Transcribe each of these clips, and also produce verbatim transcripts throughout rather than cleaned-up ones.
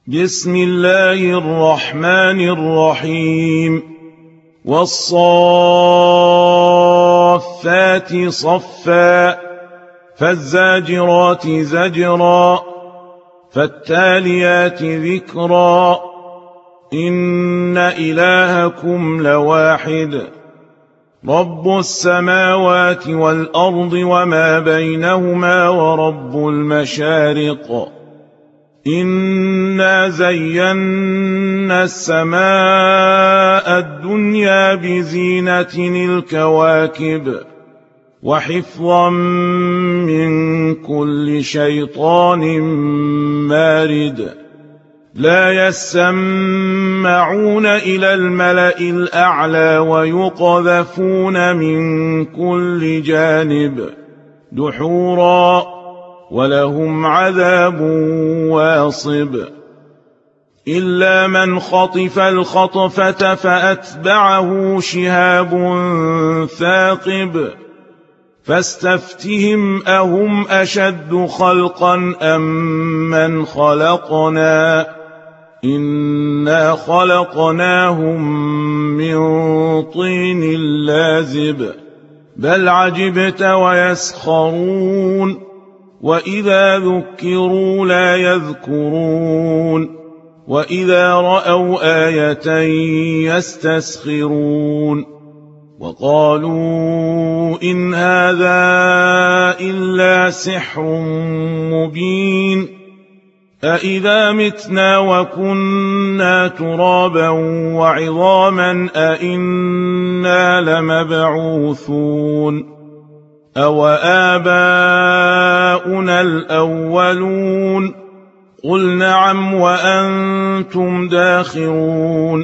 بسم الله الرحمن الرحيم والصافات صفا فالزاجرات زجرا فالتاليات ذكرا إن إلهكم لواحد رب السماوات والأرض وما بينهما ورب المشارق إنا زينا السماء الدنيا بزينة الكواكب وحفظا من كل شيطان مارد لا يسمعون إلى الملأ الأعلى ويقذفون من كل جانب دحورا ولهم عذاب واصب إلا من خطف الخطفة فأتبعه شهاب ثاقب فاستفتهم أهم أشد خلقا أم من خلقنا إنا خلقناهم من طين لازب بل عجبت ويسخرون وإذا ذكروا لا يذكرون وإذا رأوا آية يستسخرون وقالوا إن هذا إلا سحر مبين أإذا متنا وكنا ترابا وعظاما أإنا لمبعوثون أو آباؤنا الأولون قل نعم وأنتم داخرون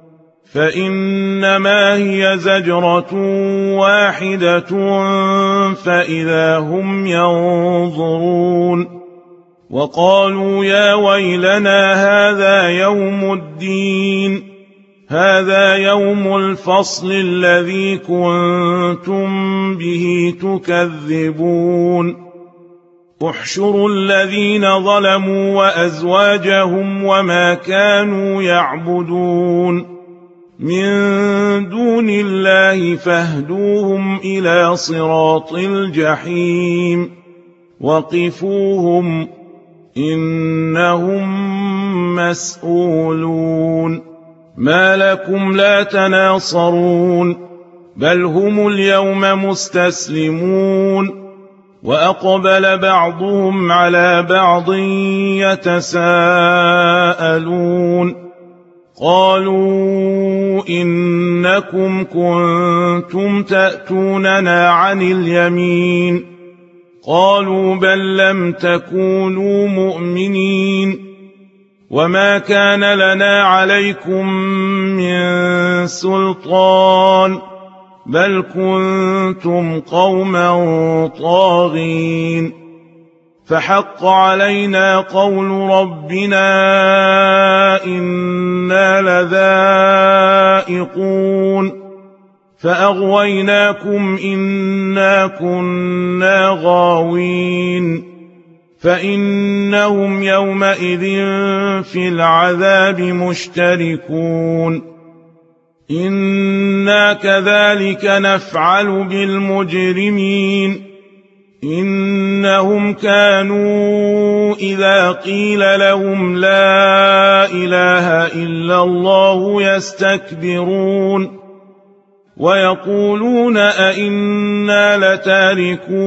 فإنما هي زجرة واحدة فإذا هم ينظرون وقالوا يا ويلنا هذا يوم الدين هذا يوم الفصل الذي كنتم به تكذبون احشروا الذين ظلموا وأزواجهم وما كانوا يعبدون من دون الله فاهدوهم إلى صراط الجحيم وقفوهم إنهم مسؤولون ما لكم لا تناصرون بل هم اليوم مستسلمون وأقبل بعضهم على بعض يتساءلون قالوا إنكم كنتم تأتوننا عن اليمين قالوا بل لم تكونوا مؤمنين وما كان لنا عليكم من سلطان بل كنتم قوما طاغين فحق علينا قول ربنا إنا لذائقون فأغويناكم إنا كنا غاوين فإنهم يومئذ في العذاب مشتركون إنا كذلك نفعل بالمجرمين إنهم كانوا إذا قيل لهم لا إله إلا الله يستكبرون ويقولون أئنا لتاركو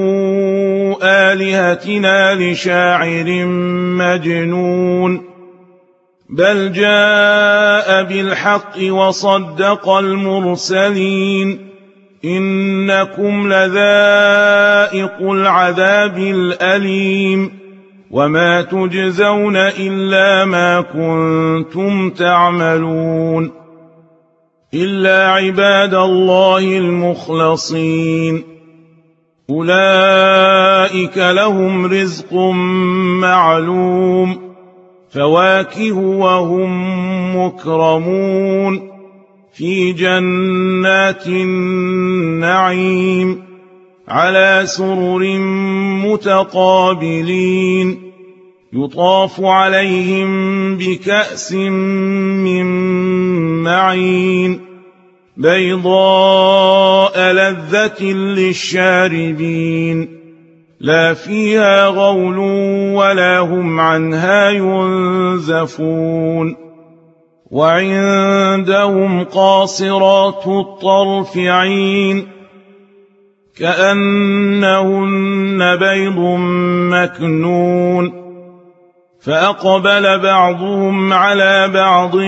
آلهتنا لشاعر مجنون بل جاء بالحق وصدق المرسلين إنكم لذائق العذاب الأليم وما تجزون إلا ما كنتم تعملون إلا عباد الله المخلصين أولئك لهم رزق معلوم فواكه وهم مكرمون في جنات النعيم على سرر متقابلين يطاف عليهم بكأس من معين بيضاء لذة للشاربين لا فيها غول ولا هم عنها ينزفون وعندهم قاصرات الطرف عين كأنهن بيض مكنون فأقبل بعضهم على بعض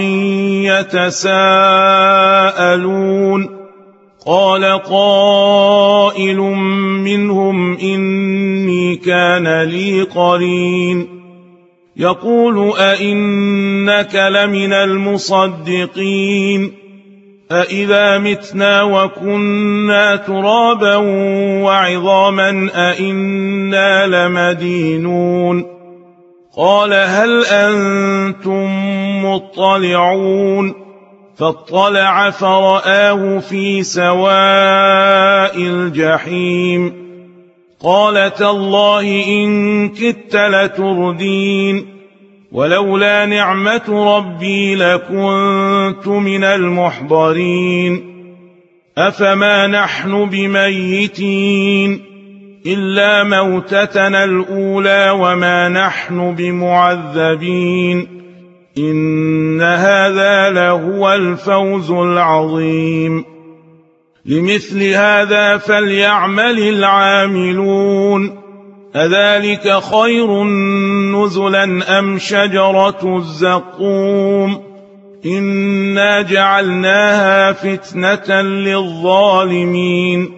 يتساءلون قال قائل منهم إني كان لي قرين يقول أئنك لمن المصدقين أإذا متنا وكنا ترابا وعظاما أئنا لمدينون قال هل أنتم مطلعون فاطلع فرآه في سواء الجحيم قال تالله إن كدت لتردين ولولا نعمة ربي لكنت من المحضرين أفما نحن بميتين إلا موتتنا الأولى وما نحن بمعذبين إن هذا لهو الفوز العظيم لمثل هذا فليعمل العاملون أذلك خير نزلا أم شجرة الزقوم إنا جعلناها فتنة للظالمين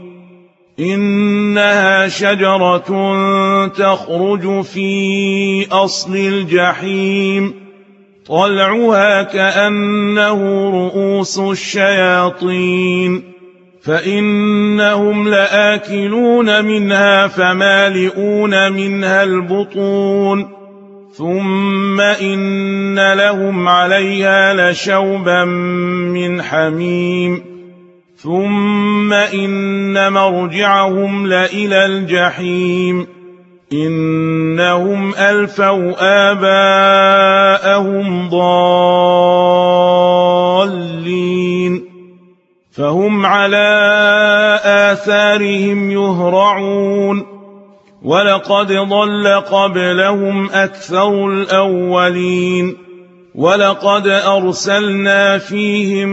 إنها شجرة تخرج في أصل الجحيم طلعها كأنه رؤوس الشياطين فإنهم لآكلون منها فمالئون منها البطون ثم إن لهم عليها لشوبا من حميم ثم إن مرجعهم لإلى الجحيم إنهم ألفوا آباءهم ضالين فهم على آثارهم يهرعون ولقد ضل قبلهم أكثر الأولين ولقد أرسلنا فيهم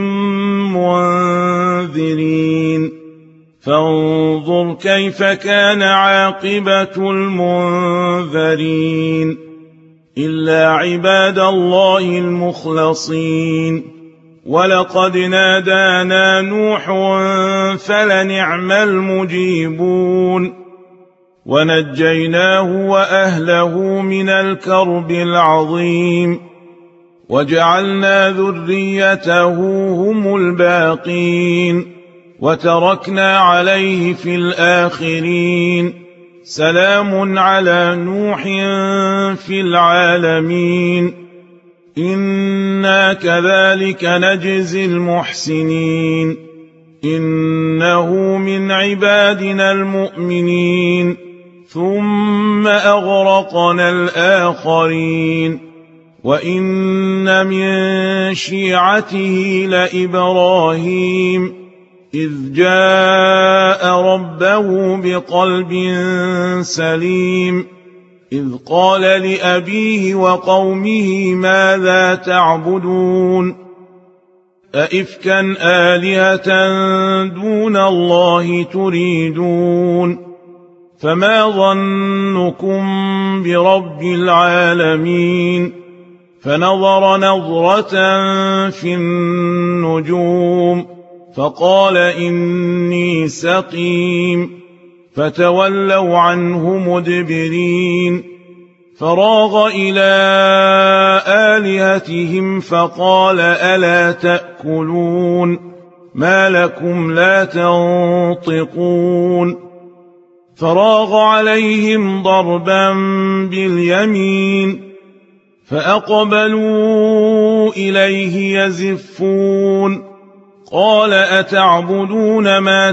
منذرين فانظر كيف كان عاقبة المنذرين إلا عباد الله المخلصين ولقد نادانا نوح فلنعم المجيبون ونجيناه وأهله من الكرب العظيم وجعلنا ذريته هم الباقين وتركنا عليه في الآخرين سلام على نوح في العالمين إنا كذلك نجزي المحسنين إنه من عبادنا المؤمنين ثم أغرقنا الآخرين وإن من شيعته لإبراهيم إذ جاء ربه بقلب سليم إذ قال لأبيه وقومه ماذا تعبدون أئفكا آلهة دون الله تريدون فما ظنكم برب العالمين فنظر نظرة في النجوم فقال إني سقيم فتولوا عنه مدبرين فراغ إلى آلهتهم فقال ألا تأكلون ما لكم لا تنطقون فراغ عليهم ضربا باليمين فأقبلوا إليه يزفون قال أتعبدون ما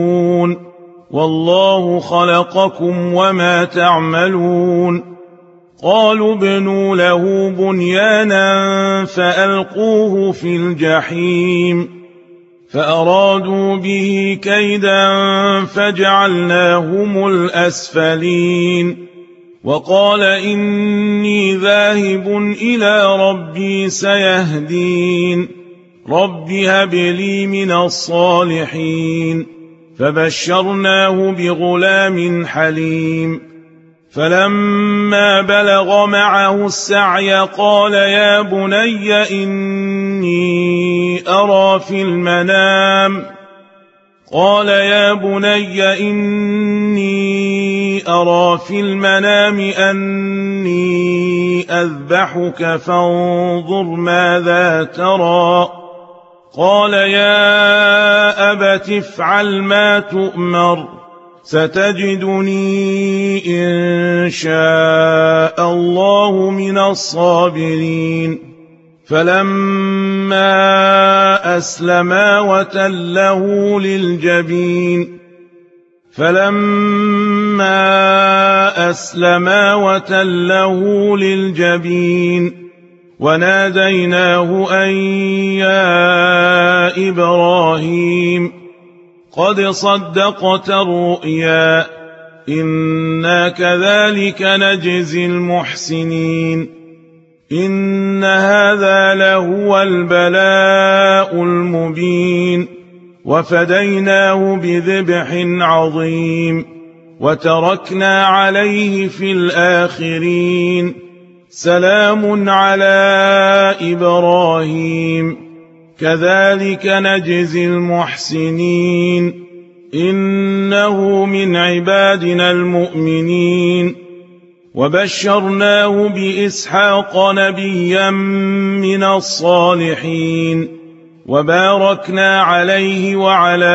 تنحتون والله خلقكم وما تعملون قالوا ابنوا له بنيانا فألقوه في الجحيم فأرادوا به كيدا فجعلناهم الأسفلين وقال إني ذاهب إلى ربي سيهدين رب هب لي من الصالحين فبشرناه بغلام حليم فلما بلغ معه السعي قال يا بني إني أرى في المنام قال يا بني إني أرى في المنام أني أذبحك فانظر ماذا ترى قال يا أبت افعل ما تؤمر ستجدني إن شاء الله من الصابرين فلما أسلما وتله للجبين فلما أسلما وتله للجبين وناديناه أن يا إبراهيم قد صدقت الرؤيا إنا كذلك نجزي المحسنين إن هذا لهو البلاء المبين وفديناه بذبح عظيم وتركنا عليه في الآخرين سلام على إبراهيم كذلك نجزي المحسنين إنه من عبادنا المؤمنين وبشرناه بإسحاق نبيا من الصالحين وباركنا عليه وعلى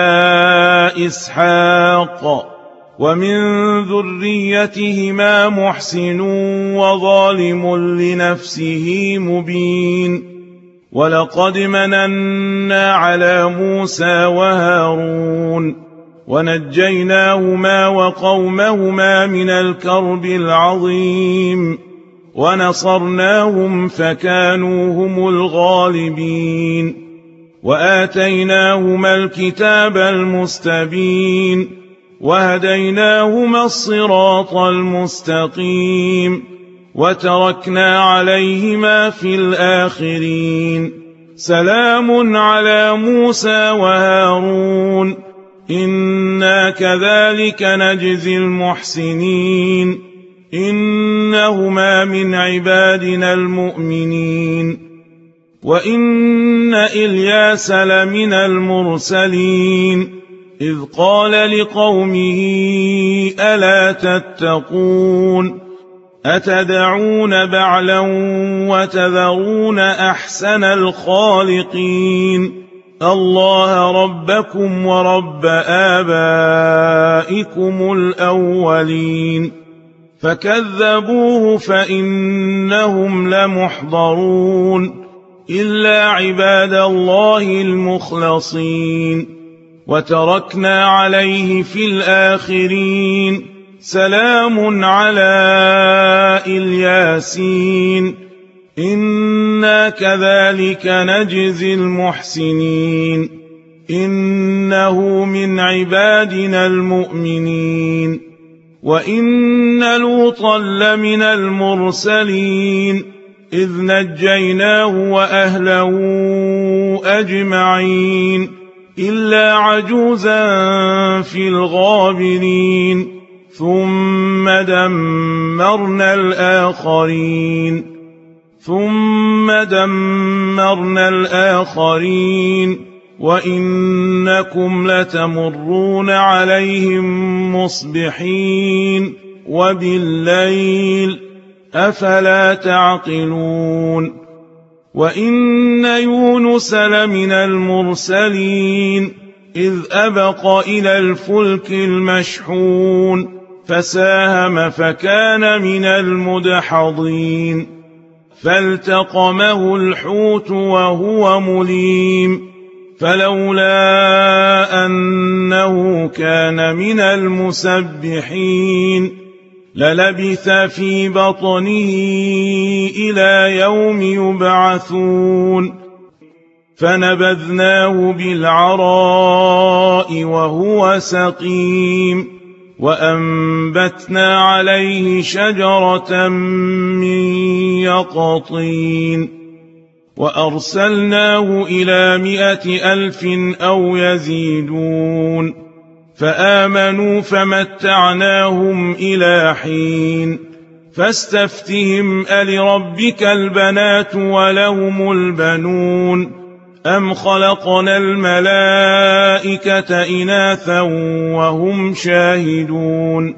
إسحاق ومن ذريتهما محسن وظالم لنفسه مبين ولقد مننا على موسى وهارون ونجيناهما وقومهما من الكرب العظيم ونصرناهم فكانوا هم الغالبين وآتيناهما الكتاب المستبين وهديناهما الصراط المستقيم وتركنا عليهما في الآخرين سلام على موسى وهارون إنا كذلك نجزي المحسنين إنهما من عبادنا المؤمنين وإن إلياس لمن المرسلين إذ قال لقومه ألا تتقون أتدعون بعلا وتذرون أحسن الخالقين الله ربكم ورب آبائكم الأولين فكذبوه فإنهم لمحضرون إلا عباد الله المخلصين وتركنا عليه في الآخرين سلام على الياسين إنا كذلك نجزي المحسنين إنه من عبادنا المؤمنين وإن لوطا لمن المرسلين إذ نجيناه وأهله أجمعين إلا عجوزا في الغابرين ثم دمرنا الآخرين ثم دمرنا الآخرين وإنكم لتمرون عليهم مصبحين وبالليل أفلا تعقلون وإن يونس لمن المرسلين إذ أبق إلى الفلك المشحون فساهم فكان من المدحضين فالتقمه الحوت وهو مليم فلولا أنه كان من المسبحين للبث في بطنه إلى يوم يبعثون فنبذناه بالعراء وهو سقيم وأنبتنا عليه شجرة من يقطين وأرسلناه إلى مائة ألف أو يزيدون فآمنوا فمتعناهم إلى حين فاستفتهم ألربك البنات ولهم البنون أم خلقنا الملائكة إناثا وهم شاهدون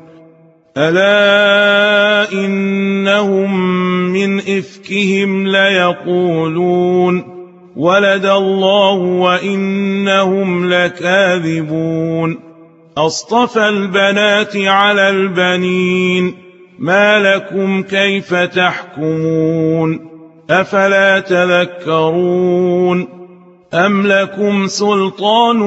ألا إنهم من إفكهم ليقولون ولد الله وإنهم لكاذبون أصطفى البنات على البنين ما لكم كيف تحكمون أفلا تذكرون أم لكم سلطان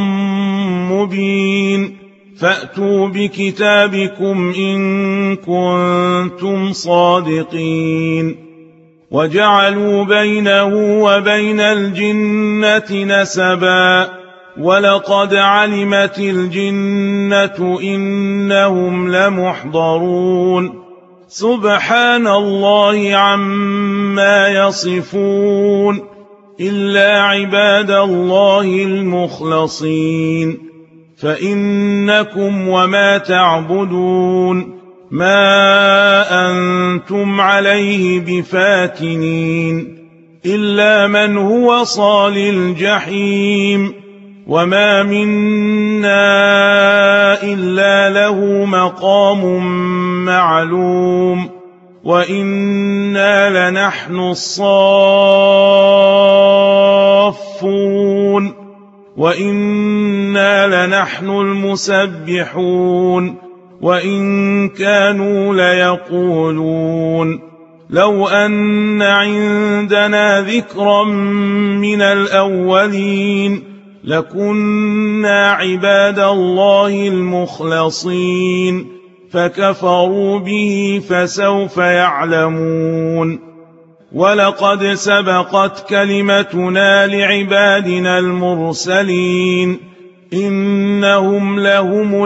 مبين فأتوا بكتابكم إن كنتم صادقين وجعلوا بينه وبين الجنة نسبا ولقد علمت الجنة إنهم لمحضرون سبحان الله عما يصفون إلا عباد الله المخلصين فإنكم وما تعبدون ما أنتم عليه بفاتنين إلا من هو صال الجحيم وما منا إلا له مقام معلوم وإنا لنحن الصافون وإنا لنحن المسبحون وإن كانوا ليقولون لو أن عندنا ذكرا من الأولين لكنا عباد الله المخلصين فكفروا به فسوف يعلمون ولقد سبقت كلمتنا لعبادنا المرسلين إنهم لهم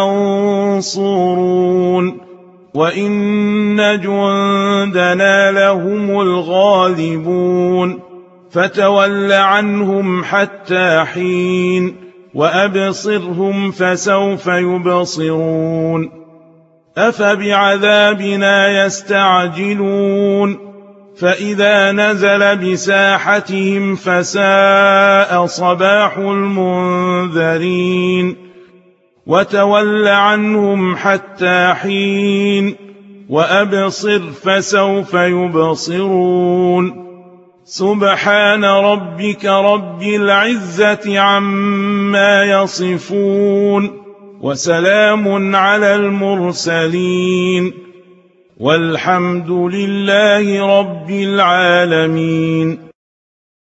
المنصورون وإن جندنا لهم الغالبون فتول عنهم حتى حين وأبصرهم فسوف يبصرون أفبعذابنا يستعجلون فإذا نزل بساحتهم فساء صباح المنذرين وتول عنهم حتى حين وأبصر فسوف يبصرون سبحان ربك رب العزة عما يصفون وسلام على المرسلين والحمد لله رب العالمين.